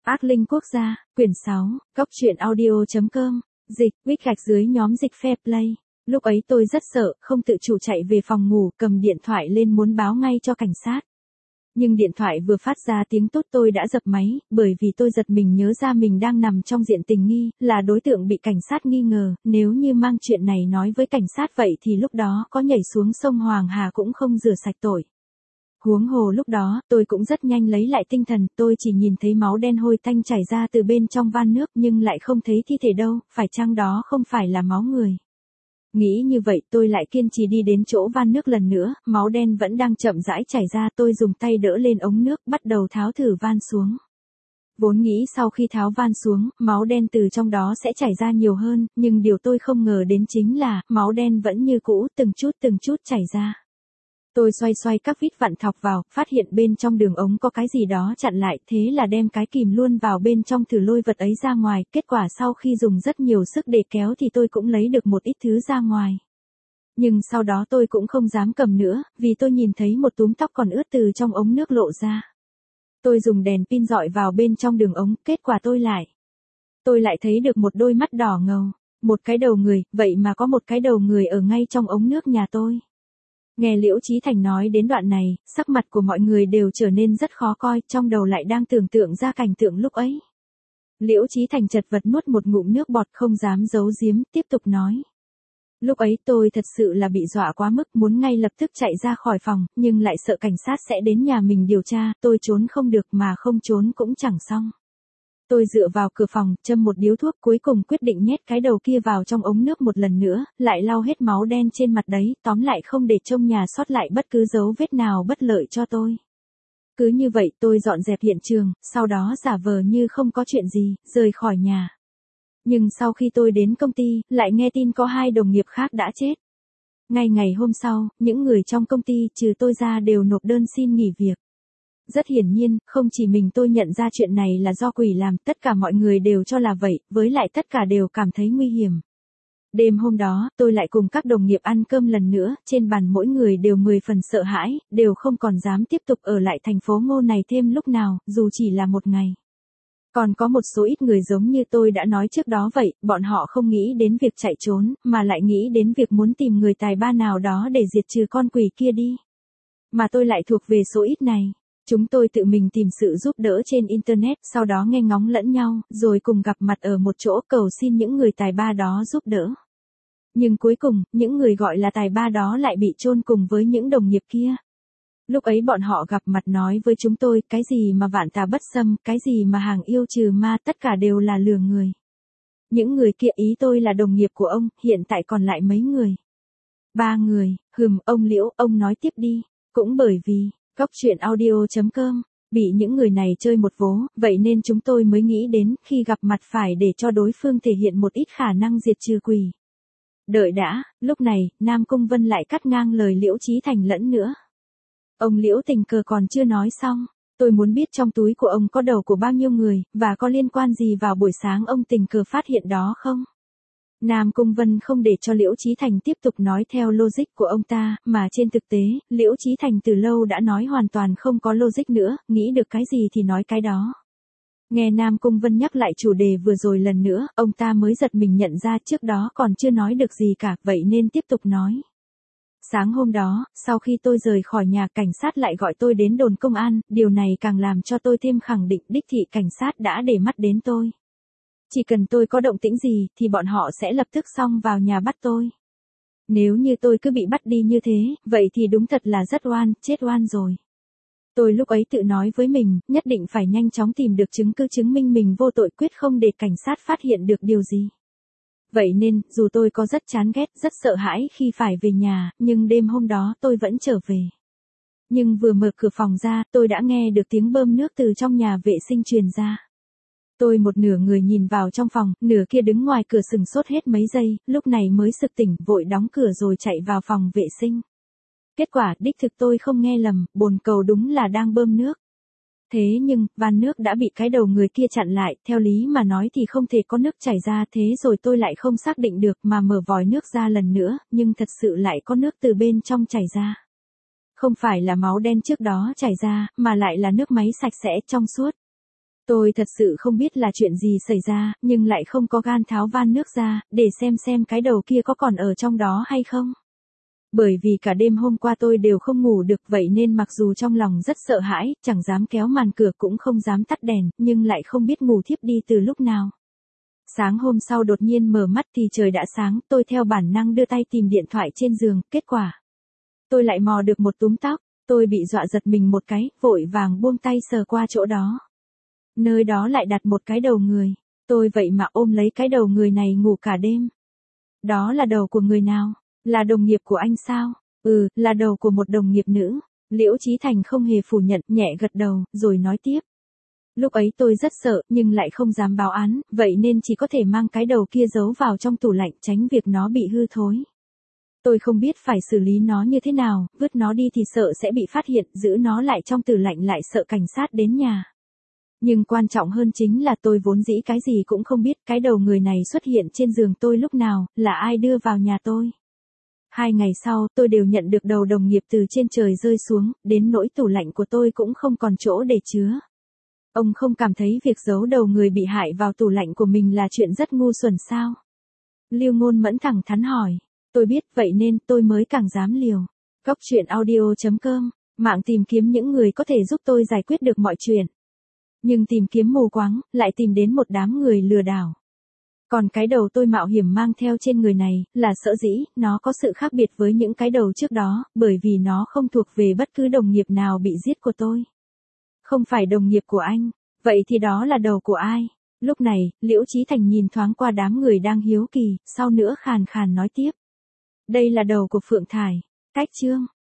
Ác Linh Quốc gia, quyển 6, Cóc truyện audio.com, dịch, viết gạch dưới nhóm dịch Fair Play. Lúc ấy tôi rất sợ, không tự chủ chạy về phòng ngủ, cầm điện thoại lên muốn báo ngay cho cảnh sát. Nhưng điện thoại vừa phát ra tiếng tốt tôi đã dập máy, bởi vì tôi giật mình nhớ ra mình đang nằm trong diện tình nghi, là đối tượng bị cảnh sát nghi ngờ, nếu như mang chuyện này nói với cảnh sát vậy thì lúc đó có nhảy xuống sông Hoàng Hà cũng không rửa sạch tội. Huống hồ lúc đó, tôi cũng rất nhanh lấy lại tinh thần, tôi chỉ nhìn thấy máu đen hôi tanh chảy ra từ bên trong van nước nhưng lại không thấy thi thể đâu, phải chăng đó không phải là máu người. Nghĩ như vậy tôi lại kiên trì đi đến chỗ van nước lần nữa, máu đen vẫn đang chậm rãi chảy ra, tôi dùng tay đỡ lên ống nước, bắt đầu tháo thử van xuống. Vốn nghĩ sau khi tháo van xuống, máu đen từ trong đó sẽ chảy ra nhiều hơn, nhưng điều tôi không ngờ đến chính là, máu đen vẫn như cũ, từng chút chảy ra. Tôi xoay các vít vặn thọc vào, phát hiện bên trong đường ống có cái gì đó chặn lại, thế là đem cái kìm luôn vào bên trong thử lôi vật ấy ra ngoài, kết quả sau khi dùng rất nhiều sức để kéo thì tôi cũng lấy được một ít thứ ra ngoài. Nhưng sau đó tôi cũng không dám cầm nữa, vì tôi nhìn thấy một túm tóc còn ướt từ trong ống nước lộ ra. Tôi dùng đèn pin dọi vào bên trong đường ống, kết quả tôi lại thấy được một đôi mắt đỏ ngầu, một cái đầu người, vậy mà có một cái đầu người ở ngay trong ống nước nhà tôi. Nghe Liễu Chí Thành nói đến đoạn này, sắc mặt của mọi người đều trở nên rất khó coi, trong đầu lại đang tưởng tượng ra cảnh tượng lúc ấy. Liễu Chí Thành chật vật nuốt một ngụm nước bọt không dám giấu giếm, tiếp tục nói. Lúc ấy tôi thật sự là bị dọa quá mức, muốn ngay lập tức chạy ra khỏi phòng, nhưng lại sợ cảnh sát sẽ đến nhà mình điều tra, tôi trốn không được mà không trốn cũng chẳng xong. Tôi dựa vào cửa phòng, châm một điếu thuốc, cuối cùng quyết định nhét cái đầu kia vào trong ống nước một lần nữa, lại lau hết máu đen trên mặt đấy, tóm lại không để trong nhà sót lại bất cứ dấu vết nào bất lợi cho tôi. Cứ như vậy tôi dọn dẹp hiện trường, sau đó giả vờ như không có chuyện gì, rời khỏi nhà. Nhưng sau khi tôi đến công ty, lại nghe tin có 2 đồng nghiệp khác đã chết. Ngay ngày hôm sau, những người trong công ty trừ tôi ra đều nộp đơn xin nghỉ việc. Rất hiển nhiên, không chỉ mình tôi nhận ra chuyện này là do quỷ làm, tất cả mọi người đều cho là vậy, với lại tất cả đều cảm thấy nguy hiểm. Đêm hôm đó, tôi lại cùng các đồng nghiệp ăn cơm lần nữa, trên bàn mỗi người đều 10 phần sợ hãi, đều không còn dám tiếp tục ở lại thành phố Ngô này thêm lúc nào, dù chỉ là một ngày. Còn có một số ít người giống như tôi đã nói trước đó vậy, bọn họ không nghĩ đến việc chạy trốn, mà lại nghĩ đến việc muốn tìm người tài ba nào đó để diệt trừ con quỷ kia đi. Mà tôi lại thuộc về số ít này. Chúng tôi tự mình tìm sự giúp đỡ trên Internet, sau đó nghe ngóng lẫn nhau, rồi cùng gặp mặt ở một chỗ cầu xin những người tài ba đó giúp đỡ. Nhưng cuối cùng, những người gọi là tài ba đó lại bị chôn cùng với những đồng nghiệp kia. Lúc ấy bọn họ gặp mặt nói với chúng tôi, cái gì mà vạn tà bất xâm, cái gì mà hàng yêu trừ ma, tất cả đều là lừa người. Những người kia, ý tôi là đồng nghiệp của ông, hiện tại còn lại mấy người? 3 người, ông Liễu, ông nói tiếp đi. Cũng bởi vì Cóc truyện audio.com, bị những người này chơi một vố, vậy nên chúng tôi mới nghĩ đến khi gặp mặt phải để cho đối phương thể hiện một ít khả năng diệt trừ quỷ. Đợi đã, lúc này, Nam Cung Vân lại cắt ngang lời Liễu Chí Thành lẫn nữa. Ông Liễu tình cờ còn chưa nói xong, tôi muốn biết trong túi của ông có đầu của bao nhiêu người, và có liên quan gì vào buổi sáng ông tình cờ phát hiện đó không? Nam Cung Vân không để cho Liễu Chí Thành tiếp tục nói theo logic của ông ta, mà trên thực tế, Liễu Chí Thành từ lâu đã nói hoàn toàn không có logic nữa, nghĩ được cái gì thì nói cái đó. Nghe Nam Cung Vân nhắc lại chủ đề vừa rồi lần nữa, ông ta mới giật mình nhận ra trước đó còn chưa nói được gì cả, vậy nên tiếp tục nói. Sáng hôm đó, sau khi tôi rời khỏi nhà, cảnh sát lại gọi tôi đến đồn công an, điều này càng làm cho tôi thêm khẳng định đích thị cảnh sát đã để mắt đến tôi. Chỉ cần tôi có động tĩnh gì, thì bọn họ sẽ lập tức xông vào nhà bắt tôi. Nếu như tôi cứ bị bắt đi như thế, vậy thì đúng thật là rất oan, chết oan rồi. Tôi lúc ấy tự nói với mình, nhất định phải nhanh chóng tìm được chứng cứ chứng minh mình vô tội, quyết không để cảnh sát phát hiện được điều gì. Vậy nên, dù tôi có rất chán ghét, rất sợ hãi khi phải về nhà, nhưng đêm hôm đó tôi vẫn trở về. Nhưng vừa mở cửa phòng ra, tôi đã nghe được tiếng bơm nước từ trong nhà vệ sinh truyền ra. Tôi một nửa người nhìn vào trong phòng, nửa kia đứng ngoài cửa sừng sốt hết mấy giây, lúc này mới sực tỉnh, vội đóng cửa rồi chạy vào phòng vệ sinh. Kết quả, đích thực tôi không nghe lầm, bồn cầu đúng là đang bơm nước. Thế nhưng, van nước đã bị cái đầu người kia chặn lại, theo lý mà nói thì không thể có nước chảy ra, thế rồi tôi lại không xác định được mà mở vòi nước ra lần nữa, nhưng thật sự lại có nước từ bên trong chảy ra. Không phải là máu đen trước đó chảy ra, mà lại là nước máy sạch sẽ trong suốt. Tôi thật sự không biết là chuyện gì xảy ra, nhưng lại không có gan tháo van nước ra, để xem cái đầu kia có còn ở trong đó hay không. Bởi vì cả đêm hôm qua tôi đều không ngủ được, vậy nên mặc dù trong lòng rất sợ hãi, chẳng dám kéo màn cửa cũng không dám tắt đèn, nhưng lại không biết ngủ thiếp đi từ lúc nào. Sáng hôm sau đột nhiên mở mắt thì trời đã sáng, tôi theo bản năng đưa tay tìm điện thoại trên giường, kết quả. Tôi lại mò được một túm tóc, tôi bị dọa giật mình một cái, vội vàng buông tay sờ qua chỗ đó. Nơi đó lại đặt một cái đầu người, tôi vậy mà ôm lấy cái đầu người này ngủ cả đêm. Đó là đầu của người nào? Là đồng nghiệp của anh sao? Ừ, là đầu của một đồng nghiệp nữ. Liễu Chí Thành không hề phủ nhận, nhẹ gật đầu, rồi nói tiếp. Lúc ấy tôi rất sợ, nhưng lại không dám báo án, vậy nên chỉ có thể mang cái đầu kia giấu vào trong tủ lạnh, tránh việc nó bị hư thối. Tôi không biết phải xử lý nó như thế nào, vứt nó đi thì sợ sẽ bị phát hiện, giữ nó lại trong tủ lạnh lại sợ cảnh sát đến nhà. Nhưng quan trọng hơn chính là tôi vốn dĩ cái gì cũng không biết, cái đầu người này xuất hiện trên giường tôi lúc nào, là ai đưa vào nhà tôi. 2 ngày sau, tôi đều nhận được đầu đồng nghiệp từ trên trời rơi xuống, đến nỗi tủ lạnh của tôi cũng không còn chỗ để chứa. Ông không cảm thấy việc giấu đầu người bị hại vào tủ lạnh của mình là chuyện rất ngu xuẩn sao? Lưu Ngôn Mẫn thẳng thắn hỏi. Tôi biết, vậy nên tôi mới càng dám liều. Góc truyện audio.com, mạng tìm kiếm những người có thể giúp tôi giải quyết được mọi chuyện. Nhưng tìm kiếm mù quáng, lại tìm đến một đám người lừa đảo. Còn cái đầu tôi mạo hiểm mang theo trên người này, là sở dĩ, nó có sự khác biệt với những cái đầu trước đó, bởi vì nó không thuộc về bất cứ đồng nghiệp nào bị giết của tôi. Không phải đồng nghiệp của anh, vậy thì đó là đầu của ai? Lúc này, Liễu Chí Thành nhìn thoáng qua đám người đang hiếu kỳ, sau nữa khàn khàn nói tiếp. Đây là đầu của Phượng Thải. Cách chương.